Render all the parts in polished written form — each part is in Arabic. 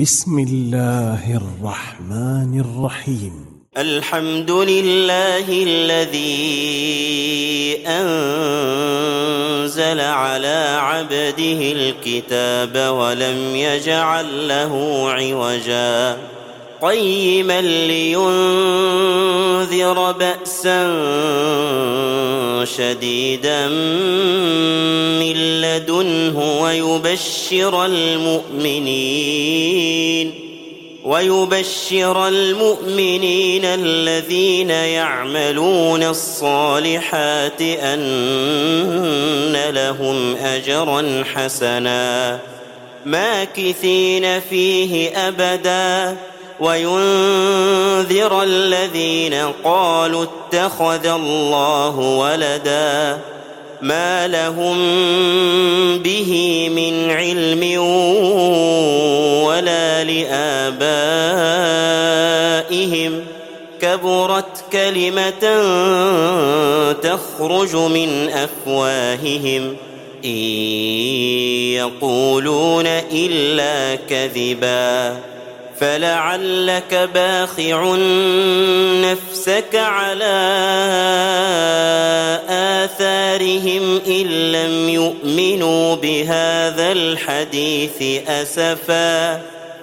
بسم الله الرحمن الرحيم. الحمد لله الذي أنزل على عبده الكتاب ولم يجعل له عوجا قيما لينذر بأسا شديدا من لدنه ويبشر المؤمنين الذين يعملون الصالحات أن لهم أجرا حسنا ماكثين فيه أبدا وينذر الذين قالوا اتخذ الله ولدا ما لهم به من علم ولا لآبائهم كبرت كلمة تخرج من أفواههم إن يقولون إلا كذبا فلعلك باخع نفسك على آثارهم إن لم يؤمنوا بهذا الحديث أسفا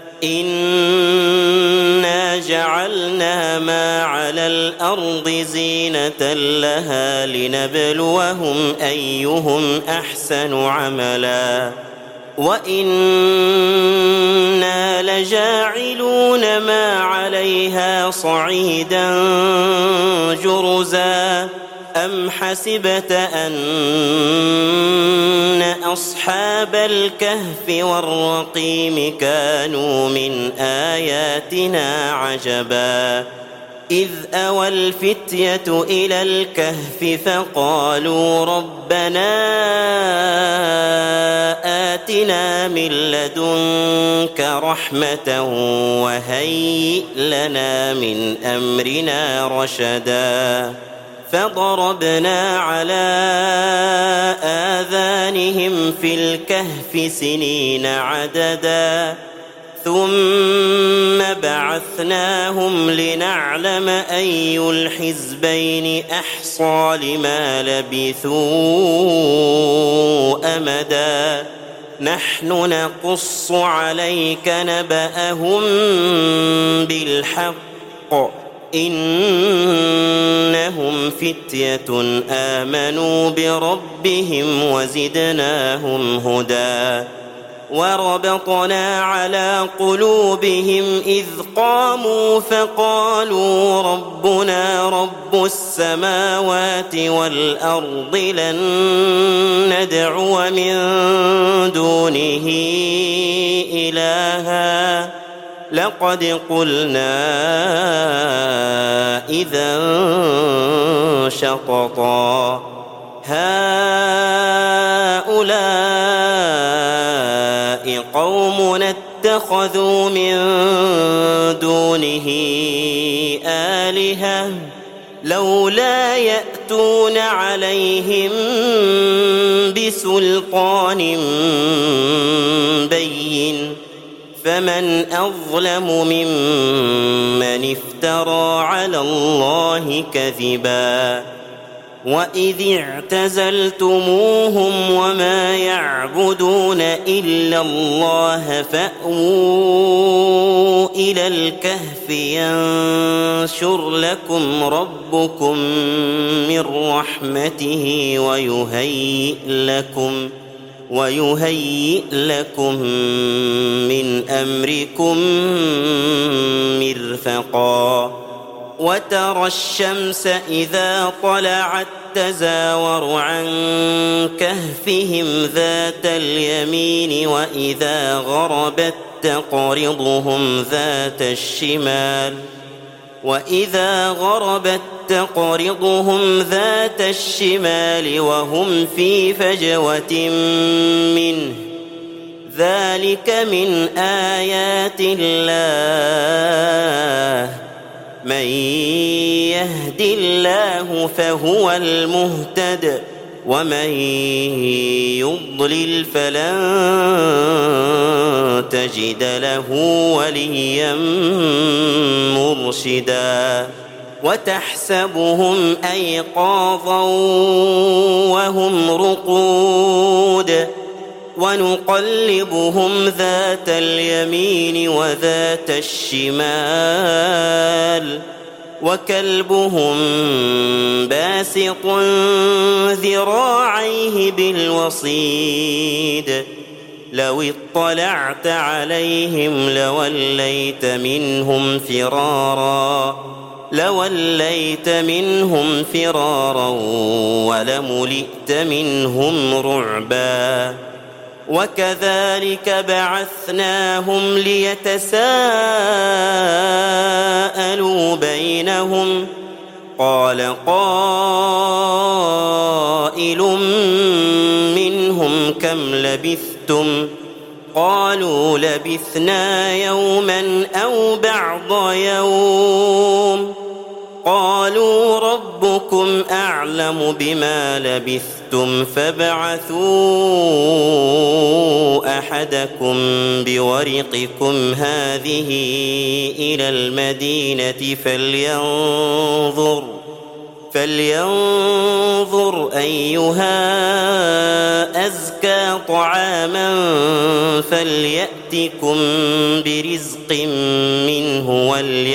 إنا جعلنا ما على الأرض زينة لها لنبلوهم أيهم أحسن عملا وإنا لجاعلون ما عليها صعيدا جرزا أم حسبت أن أصحاب الكهف والرقيم كانوا من آياتنا عجبا إذ أوى الفتية إلى الكهف فقالوا ربنا آتنا من لدنك رحمة وهيئ لنا من أمرنا رشدا فضربنا على آذانهم في الكهف سنين عددا ثم بعثناهم لنعلم أي الحزبين أحصى لما لبثوا أمدا نحن نقص عليك نبأهم بالحق إنهم فتية آمنوا بربهم وزدناهم هدى وربطنا على قلوبهم إذ قاموا فقالوا ربنا رب السماوات والأرض لن ندعو من دونه إلها لقد قلنا إذا شططا هؤلاء قومنا اتخذوا من دونه آلهة لولا يأتون عليهم بسلطان بين فمن أظلم ممن افترى على الله كذبا وإذ اعتزلتموهم وما يعبدون إلا الله فأووا إلى الكهف ينشر لكم ربكم من رحمته ويهيئ لكم من أمركم مرفقا وترى الشمس إذا طلعت تزاور عن كهفهم ذات اليمين وإذا غربت تقرضهم ذات الشمال وهم في فجوة منه ذلك من آيات الله من يهد الله فهو المهتد ومن يضلل فلن تجد له وليا مرشدا وتحسبهم أيقاظا وهم رقود ونقلبهم ذات اليمين وذات الشمال وكلبهم باسط ذراعيه بالوصيد لو اطلعت عليهم لوليت منهم فرارا ولملئت منهم رعبا وكذلك بعثناهم ليتساءلوا بينهم قال قائل منهم كم لبثتم قالوا لبثنا يوما أو بعض يوم قالوا ربكم أعلم بما لبثتم فابعثوا أحدكم بورقكم هذه إلى المدينة فلينظر أيها أزكى طعاما فليأتكم برزق منه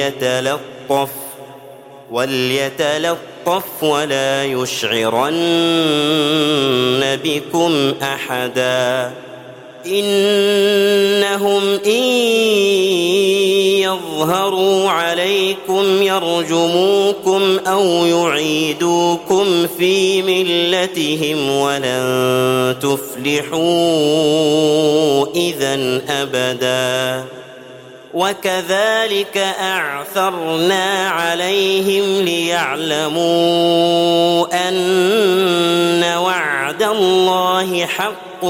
وليتلطف ولا يشعرن بكم أحدا إنهم إن يظهروا عليكم يرجموكم أو يعيدوكم في ملتهم ولن تفلحوا إذا أبدا وكذلك أعثرنا عليهم ليعلموا أن وعد الله حق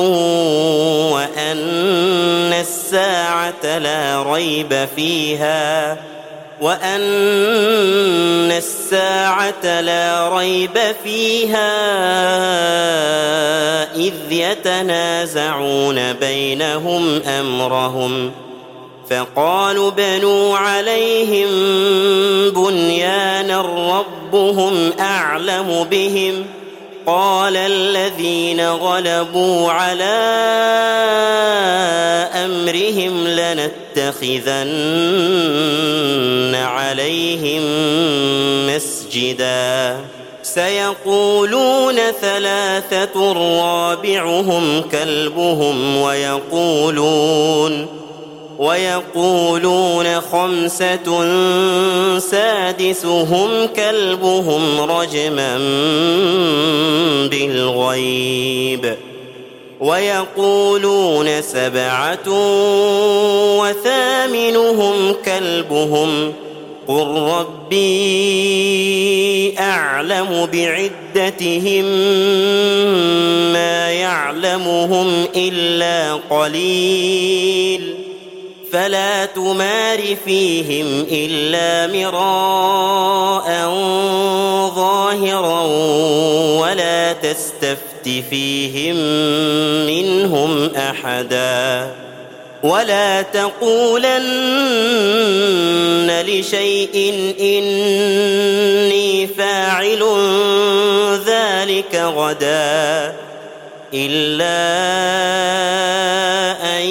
وأن الساعة لا ريب فيها إذ يتنازعون بينهم أمرهم فقالوا بنوا عليهم بنيانا ربهم أعلم بهم قال الذين غلبوا على أمرهم لنتخذن عليهم مسجدا سيقولون ثلاثة رابعهم كلبهم ويقولون خمسة سادسهم كلبهم رجما بالغيب ويقولون سبعة وثامنهم كلبهم قل ربي أعلم بعدتهم ما يعلمهم إلا قليل فلا تمار فيهم إلا مراء ظاهرا ولا تستفت فيهم منهم أحدا ولا تقولن لشيء إني فاعل ذلك غدا إلا أن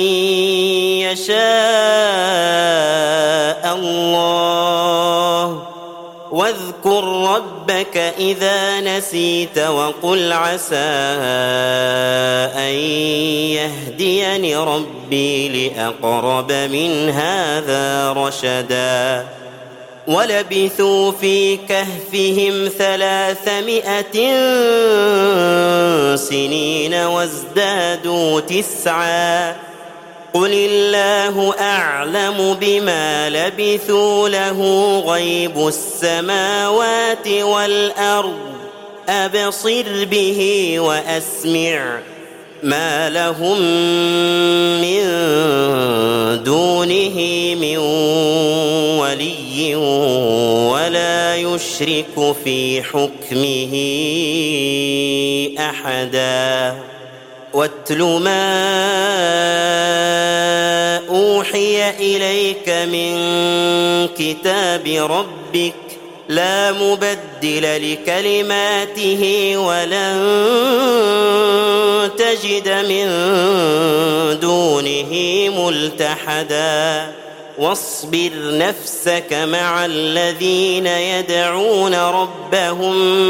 يشاء الله واذكر ربك إذا نسيت وقل عسى أن يهديني ربي لأقرب من هذا رشدا ولبثوا في كهفهم 300 سنين وازدادوا 9 قل الله أعلم بما لبثوا له غيب السماوات والأرض أبصر به وأسمع ما لهم من دونه من ولي ولا يشرك في حكمه أحدا واتل ما أوحي إليك من كتاب ربك لا مبدل لكلماته ولن تجد من دونه ملتحدا واصبر نفسك مع الذين يدعون ربهم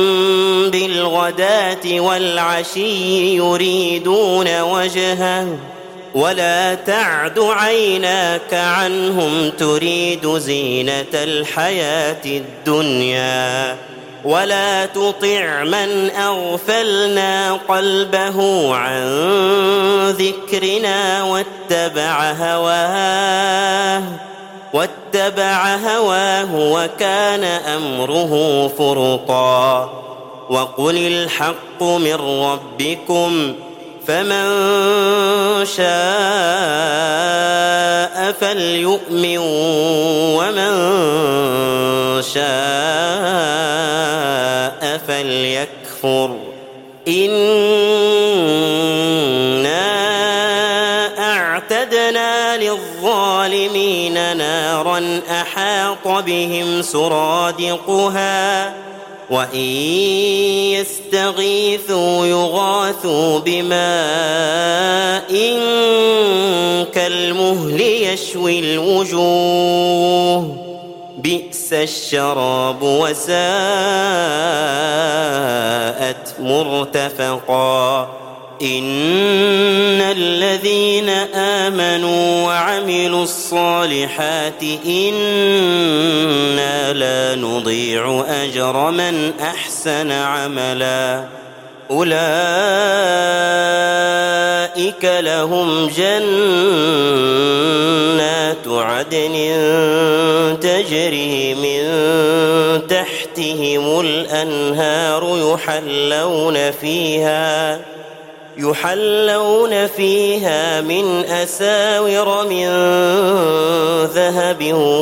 بالغداة والعشي يريدون وجهه ولا تعد عيناك عنهم تريد زينة الحياة الدنيا ولا تطع من أغفلنا قلبه عن ذكرنا واتبع هواه وكان أمره فرطا وقل الحق من ربكم فمن شاء فليؤمن ومن شاء فليكفر إنا أعتدنا للظالمين نارا أحاط بهم سرادقها وإن يستغيثوا يغاثوا بماء كالمهل يشوي الوجوه بئس الشراب وساءت مرتفقا إن الذين آمنوا وعملوا الصالحات إنا لا نضيع أجر من أحسن عملا أولئك لهم جنات عدن تجري من تحتهم الأنهار يحلون فيها من أساور من ذهب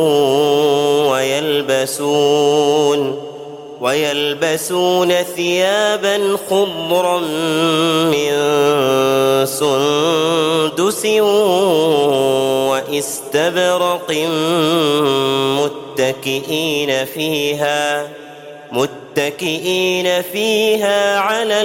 ويلبسون ثيابا خضرا من سندس واستبرق متكئين فيها على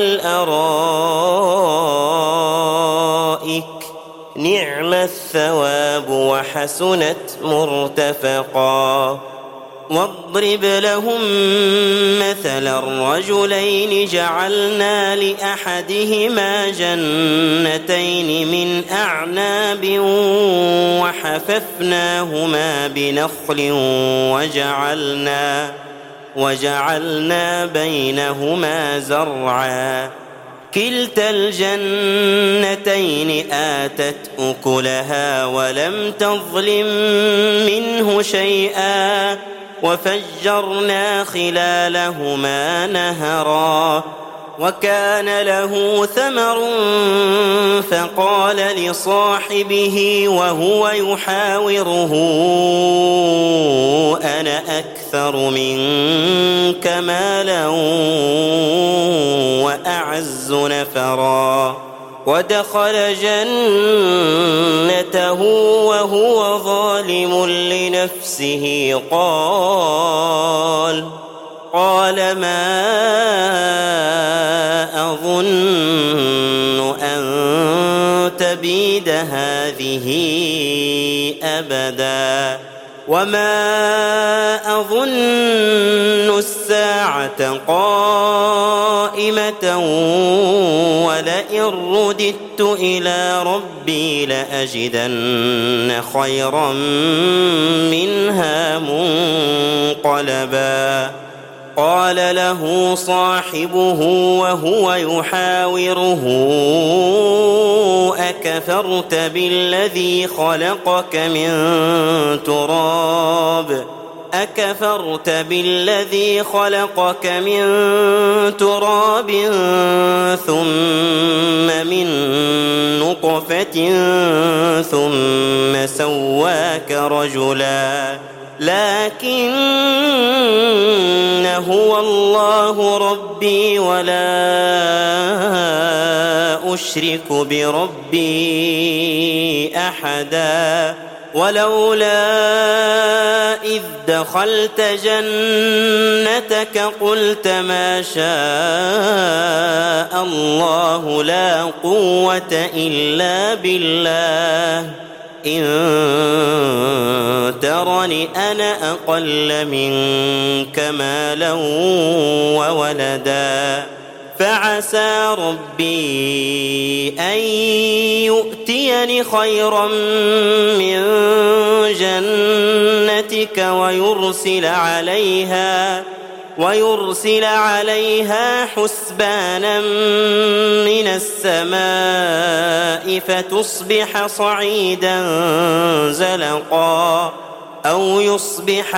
الأرائك نعم الثواب وحسنت مرتفقا واضرب لهم مثلا الرجلين جعلنا لأحدهما جنتين من أعناب وحففناهما بنخل وجعلنا بينهما زرعا كلتا الجنتين آتت أكلها ولم تظلم منه شيئا وفجرنا خلالهما نهرا وكان له ثمر فقال لصاحبه وهو يحاوره أنا أكثر منك مالا وأعز نفرا ودخل جنته وهو ظالم لنفسه قال ما أظن أن تبيد هذه أبدا وما أظن الساعة قائمة ولئن رددت إلى ربي لأجدن خيرا منها منقلبا قال له صاحبه وهو يحاوره أكفرت بالذي خلقك من تراب أكفرت بالذي خلقك من تراب ثم من نطفة ثم سواك رجلا لكن هو الله ربي ولا أشرك بربي أحدا ولولا إذ دخلت جنتك قلت ما شاء الله لا قوة إلا بالله إن ترني أنا أقل منك مالا وولدا فعسى ربي أن يؤتيني خيرا من جنتك ويرسل عليها حسبانا من السماء فتصبح صعيدا زلقا أو يصبح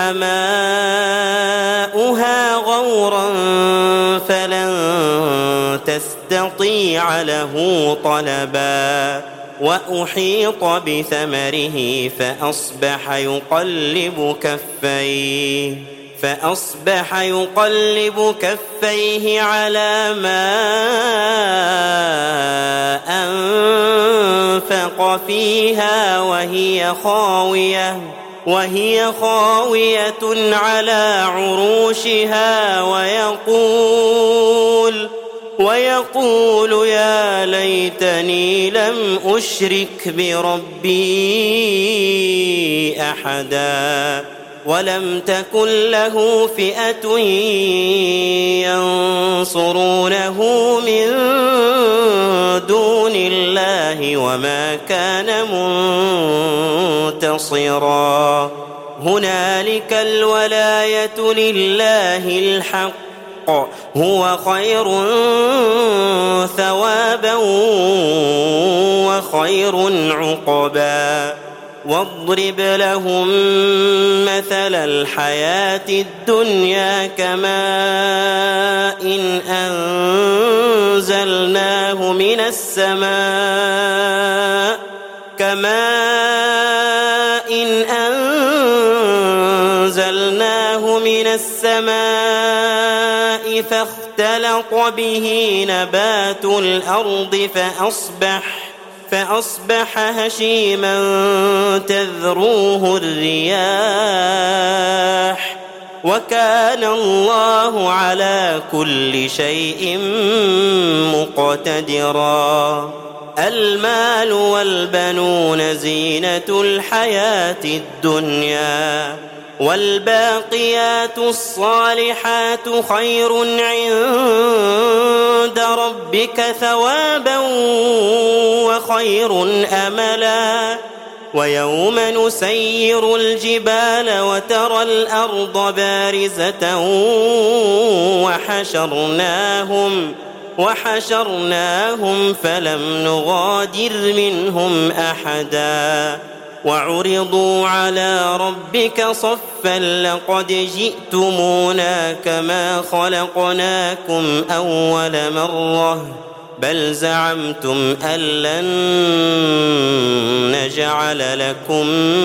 ماؤها غورا فلن تستطيع له طلبا وأحيط بثمره فأصبح يقلب كفيه على ما أنفق فيها وهي خاوية على عروشها ويقول يا ليتني لم أشرك بربي أحدا ولم تكن له فئة ينصرونه من دون الله وما كان منتصرا هنالك الولاية لله الحق هو خير ثوابا وخير عقبا واضرب لهم مثل الحياة الدنيا كماء أنزلناه من السماء فاختلط به نبات الأرض فأصبح هشيما تذروه الرياح وكان الله على كل شيء مقتدرا المال والبنون زينة الحياة الدنيا والباقيات الصالحات خير عند ربك ثوابا وخير أملا ويوم نسير الجبال وترى الأرض بارزة وحشرناهم فلم نغادر منهم أحدا وعرضوا على ربك صفا لقد جئتمونا كما خلقناكم أول مرة بل زعمتم أن لن نجعل لكم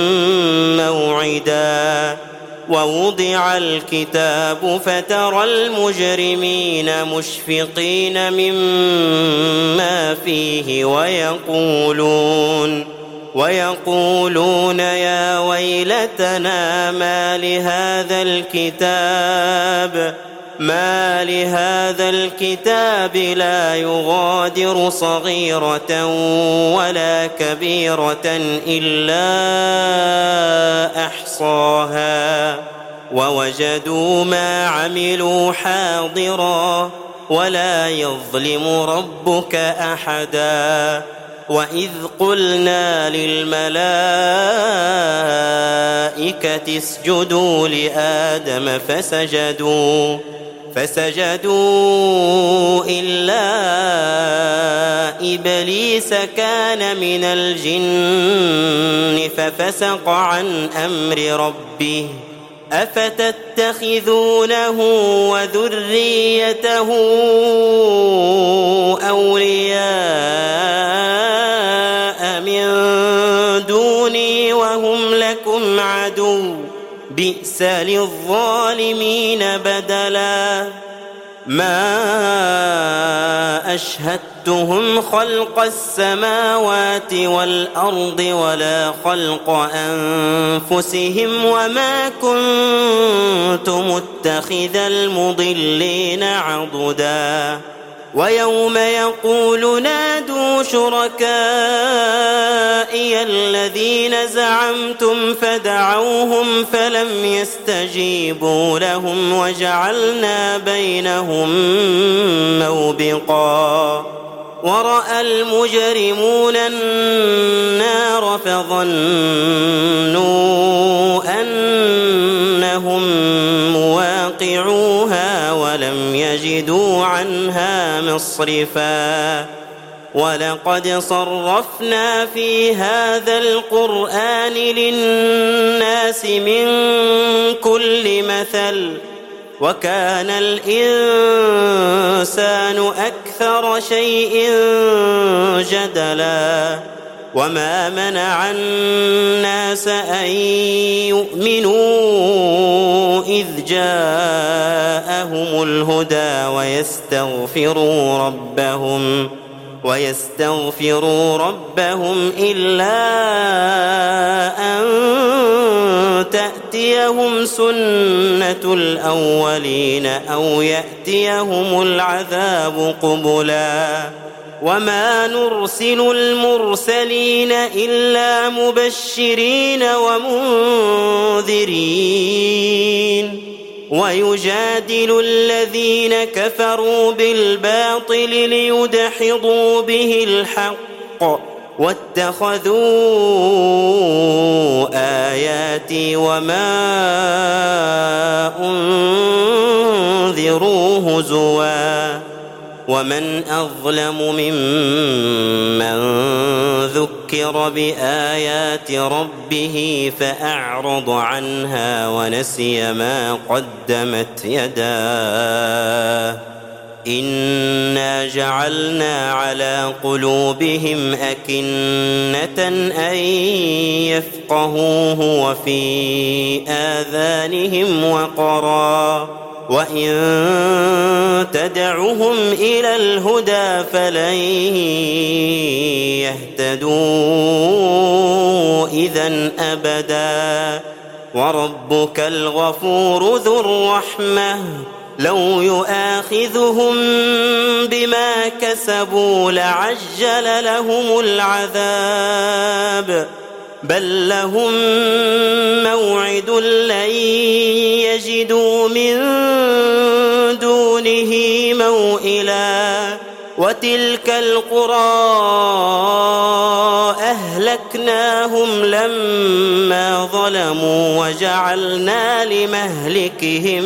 موعدا ووضع الكتاب فترى المجرمين مشفقين مما فيه ويقولون يا ويلتنا ما لهذا الكتاب لا يغادر صغيرة ولا كبيرة إلا أحصاها ووجدوا ما عملوا حاضرا ولا يظلم ربك أحدا وإذ قلنا للملائكة اسجدوا لآدم فسجدوا إلا إبليس كان من الجن ففسق عن أمر ربه أفتتخذونه وذريته أولياء من دوني وهم لكم عدو بئس للظالمين بدلا ما أشهدتهم خلق السماوات والأرض ولا خلق أنفسهم وما كنت متخذ المضلين عضدا ويوم يقول نادوا شركائي الذين زعمتم فدعوهم فلم يستجيبوا لهم وجعلنا بينهم موبقا ورأى المجرمون النار فظنوا أنهم مواقعوها ولم يجدوا عنها مصرفا ولقد صرفنا في هذا القرآن للناس من كل مثل وكان الإنسان أكثر شيء جدلا وما منع الناس أن يؤمنوا إذ جاءهم الهدى ويستغفروا ربهم إلا أن تأتيهم سنة الأولين أو يأتيهم العذاب قبلا وما نرسل المرسلين إلا مبشرين ومنذرين ويجادل الذين كفروا بالباطل ليدحضوا به الحق واتخذوا آياتي وما أنذروا هزوا ومن أظلم ممن ذكر بآيات ربه فأعرض عنها ونسي ما قدمت يداه إنا جعلنا على قلوبهم أكنة أن يفقهوه وفي آذانهم وقرا وإن تدعهم إلى الهدى فلن يهتدوا إذا أبدا وربك الغفور ذو الرحمة لو يؤاخذهم بما كسبوا لعجل لهم العذاب بل لهم موعد لن يجدوا من دونه موئلا وتلك القرى أهلكناهم لما ظلموا وجعلنا لمهلكهم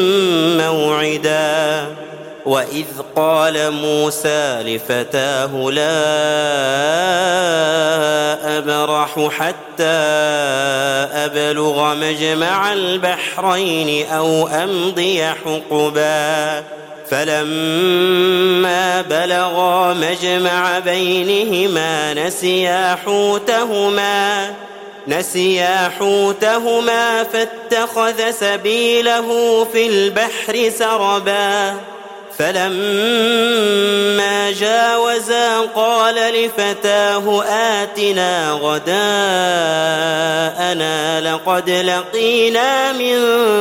موعدا وإذ قال موسى لفتاه لا أبرح حتى أبلغ مجمع البحرين أو أمضي حقبا فلما بلغا مجمع بينهما نسيا حوتهما فاتخذ سبيله في البحر سربا فلما جاوزا قال لفتاه آتنا غداءنا لقد لقينا من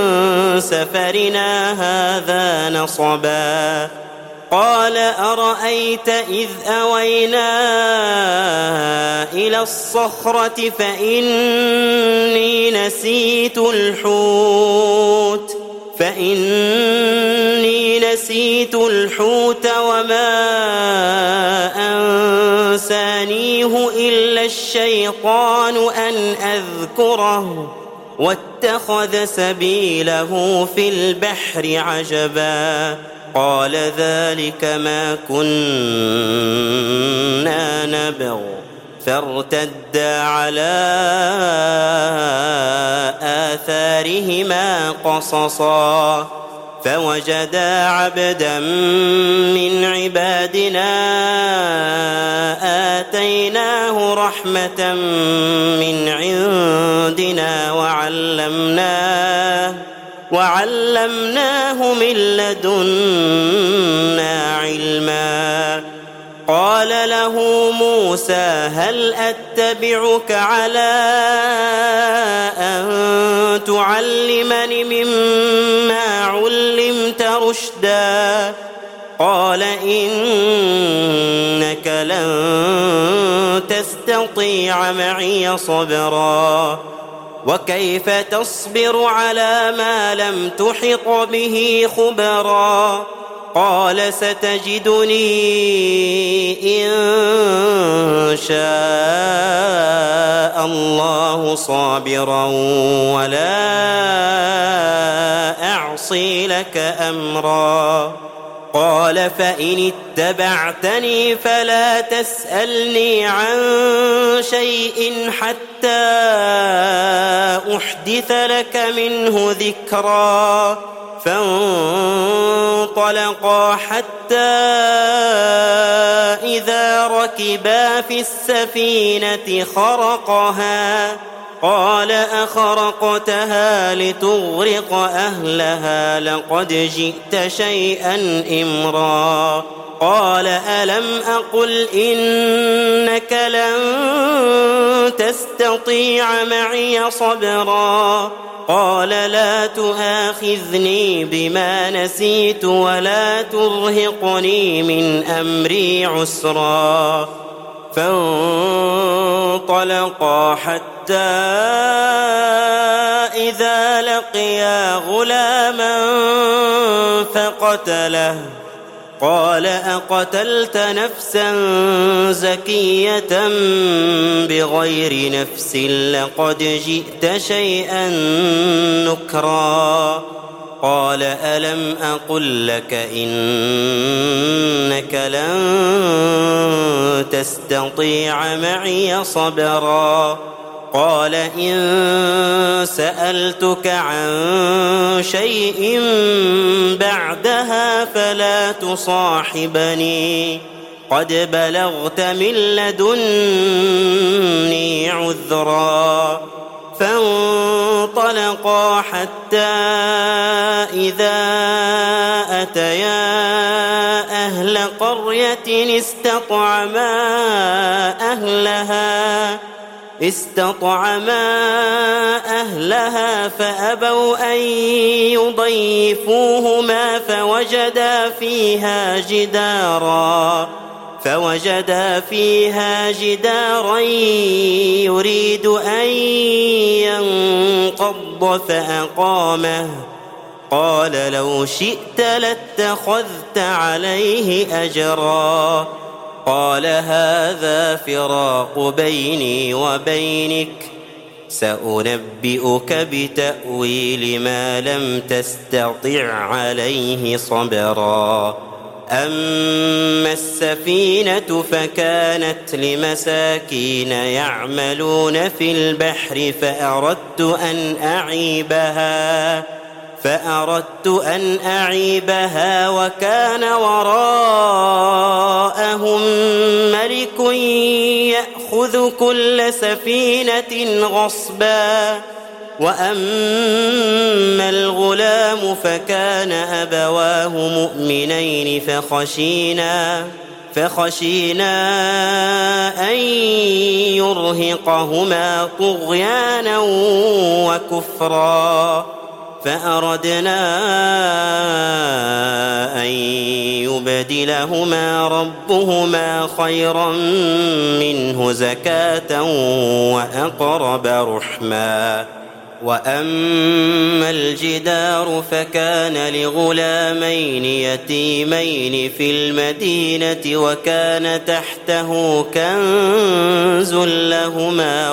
سفرنا هذا نصبا قال أرأيت إذ أوينا إلى الصخرة فإني نسيت الحوت وما أنسانيه إلا الشيطان أن أذكره واتخذ سبيله في البحر عجبا قال ذلك ما كنا نبغ فارتدا على آثارهما قصصا فوجدا عبدا من عبادنا آتيناه رحمة من عندنا وعلمناه من لدنا علما. قال له موسى هل أتبعك على أن تعلمني مما علمت رشدا؟ قال إنك لن تستطيع معي صبرا وكيف تصبر على ما لم تحط به خبرا؟ قال ستجدني إن شاء الله صابرا ولا أعصي لك أمرا. قال فإن اتبعتني فلا تسألني عن شيء حتى أحدث لك منه ذكرا. فانطلقا حتى إذا ركبا في السفينة خرقها قال أخرقتها لتغرق أهلها لقد جئت شيئا إمرا. قال ألم أقل إنك لن تستطيع معي صبرا؟ قال لا تؤاخذني بما نسيت ولا ترهقني من أمري عسرا. فانطلقا حتى إذا لقيا غلاما فقتله قال أقتلت نفسا زكية بغير نفس لقد جئت شيئا نكرا. قال ألم أقل لك إنك لن تستطيع معي صبرا؟ قال إن سألتك عن شيء بعدها فلا تصاحبني قد بلغت من لدني عذرا. فانطلقا حتى إذا أتيا أهل قرية استطعما أهلها فأبوا أن يضيفوهما فوجدا فيها جدارا يريد أن ينقض فأقامه. قال لو شئت لاتخذت عليه أجرا. قال هذا فراق بيني وبينك سأنبئك بتأويل ما لم تستطع عليه صبرا. أما السفينة فكانت لمساكين يعملون في البحر فأردت أن أعيبها وكان وراءهم ملك يأخذ كل سفينة غصبا. وأما الغلام فكان أبواه مؤمنين فخشينا أن يرهقهما طغيانا وكفرا. فأردنا أن يبدلهما ربهما خيرا منه زكاة وأقرب رحما. وأما الجدار فكان لغلامين يتيمين في المدينة وكان تحته كنز لهما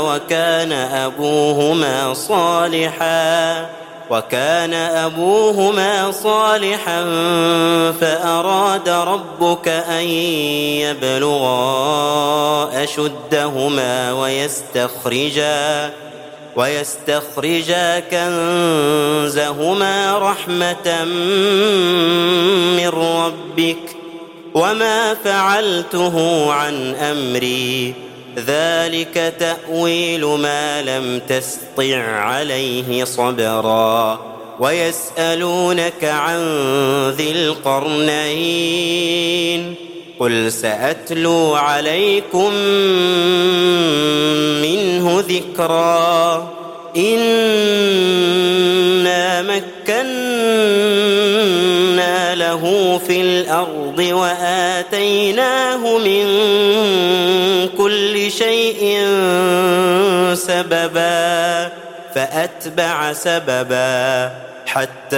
وكان أبوهما صالحا فأراد ربك أن يبلغا أشدهما ويستخرجا كنزهما رحمة من ربك وما فعلته عن أمري ذلك تأويل ما لم تسطع عليه صبرا ويسألونك عن ذي القرنين قل سأتلو عليكم منه ذكرا إنا مكنا له في الأرض وآتيناه من كل شيء سببا فأتبع سببا حتى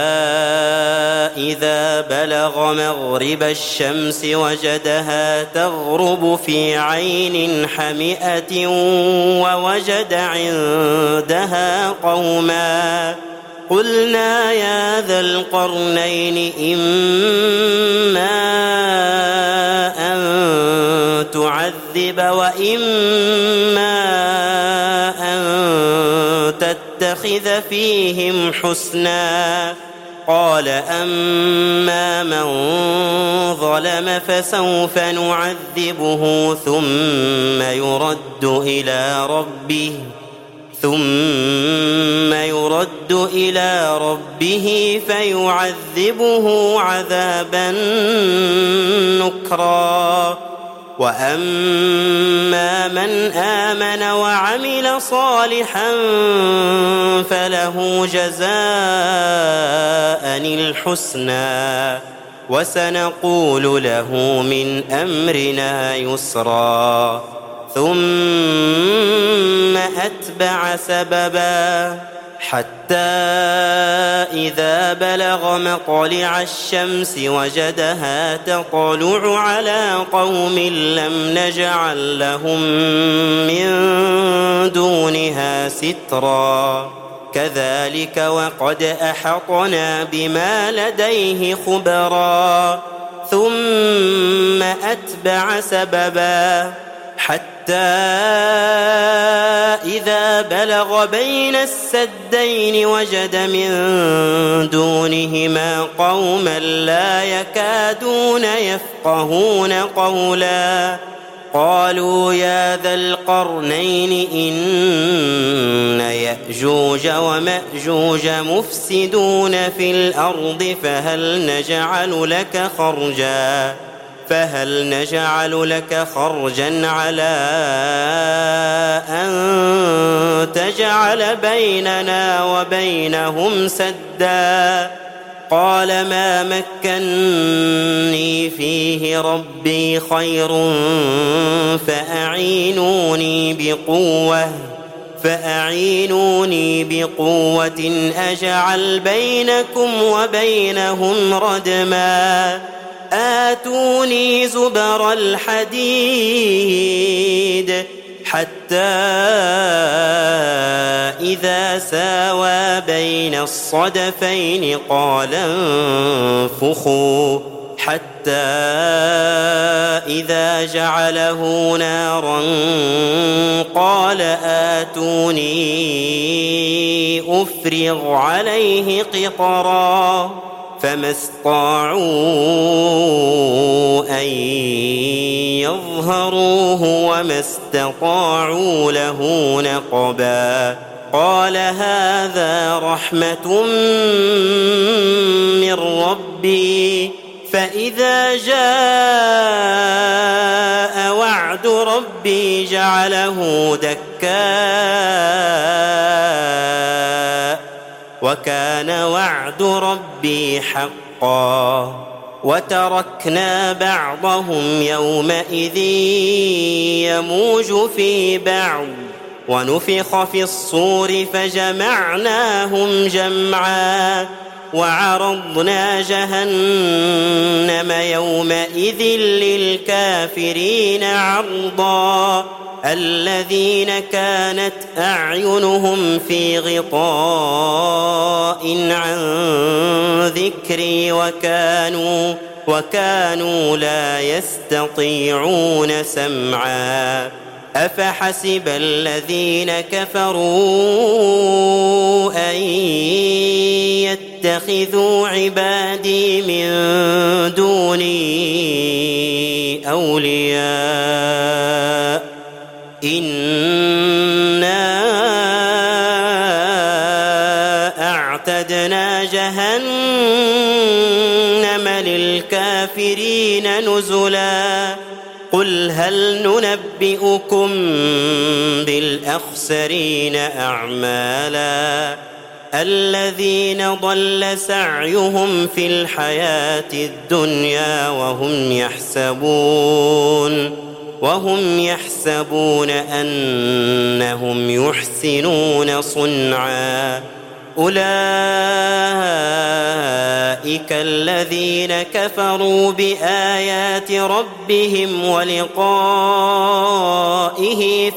إذا بلغ مغرب الشمس وجدها تغرب في عين حمئة ووجد عندها قوما قلنا يا ذا القرنين إما أن تعذب وإما أن تتخذ فيهم حسنا قال أما من ظلم فسوف نعذبه ثم يرد إلى ربه فيعذبه عذابا نكرا وأما من آمن وعمل صالحا فله جزاء الحسنى وسنقول له من أمرنا يسرا ثم أتبع سببا حتى إذا بلغ مطلع الشمس وجدها تطلع على قوم لم نجعل لهم من دونها سترا كذلك وقد أحطنا بما لديه خبرا ثم أتبع سببا حتى إذا بلغ بين السدين وجد من دونهما قوما لا يكادون يفقهون قولا قالوا يا ذا القرنين إن يأجوج ومأجوج مفسدون في الأرض فهل نجعل لك خرجا على أن تجعل بيننا وبينهم سدا قال ما مكني فيه ربي خير فأعينوني بقوة أجعل بينكم وبينهم ردما آتوني زبر الحديد حتى إذا ساوى بين الصدفين قال انفخوا حتى إذا جعله نارا قال آتوني أفرغ عليه قطرا فما استطاعوا أن يظهروه وما استطاعوا له نقبا قال هذا رحمة من ربي فإذا جاء وعد ربي جعله دكاء وكان وعد ربي حقا وتركنا بعضهم يومئذ يموج في بعض ونفخ في الصور فجمعناهم جمعا وعرضنا جهنم يومئذ للكافرين عرضا الذين كانت أعينهم في غطاء عن ذكري وكانوا لا يستطيعون سمعا أفحسب الذين كفروا أن يتخذوا عبادي من دوني أولياء إنا أعتدنا جهنم للكافرين نزلا قل هل ننبئكم بالأخسرين أعمالا الذين ضل سعيهم في الحياة الدنيا وهم يحسبون أنهم يحسنون صنعا أولئك الذين كفروا بآيات ربهم ولقائه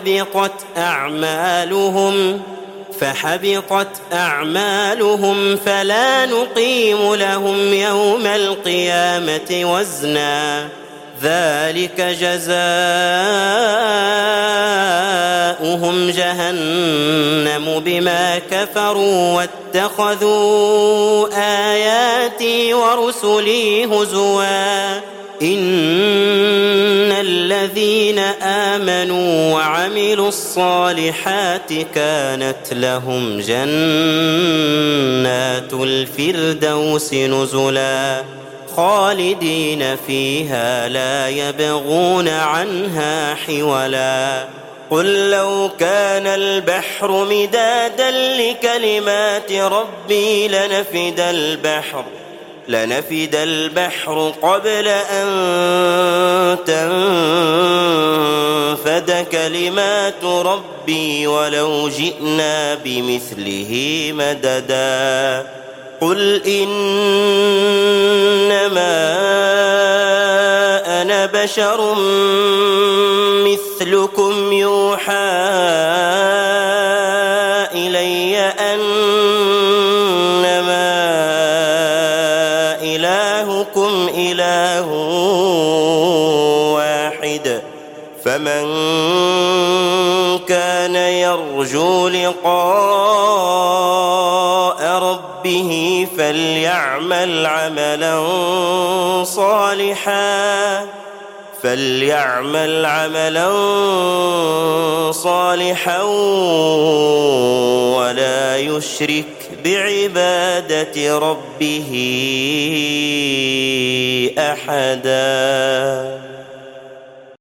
فحبطت أعمالهم فلا نقيم لهم يوم القيامة وزنا ذلك جزاؤهم جهنم بما كفروا واتخذوا آياتي ورسلي هزوا إن الذين آمنوا وعملوا الصالحات كانت لهم جنات الفردوس نزلا خالدين فيها لا يبغون عنها حولا قل لو كان البحر مدادا لكلمات ربي لنفد البحر قبل أن تنفد كلمات ربي ولو جئنا بمثله مددا قل إنما أنا بشر مثلكم يوحى إلي أنما إلهكم إله واحد فمن كان يرجو لقاء ربه فليعمل عملا صالحا ولا يشرك بعبادة ربه أحدا.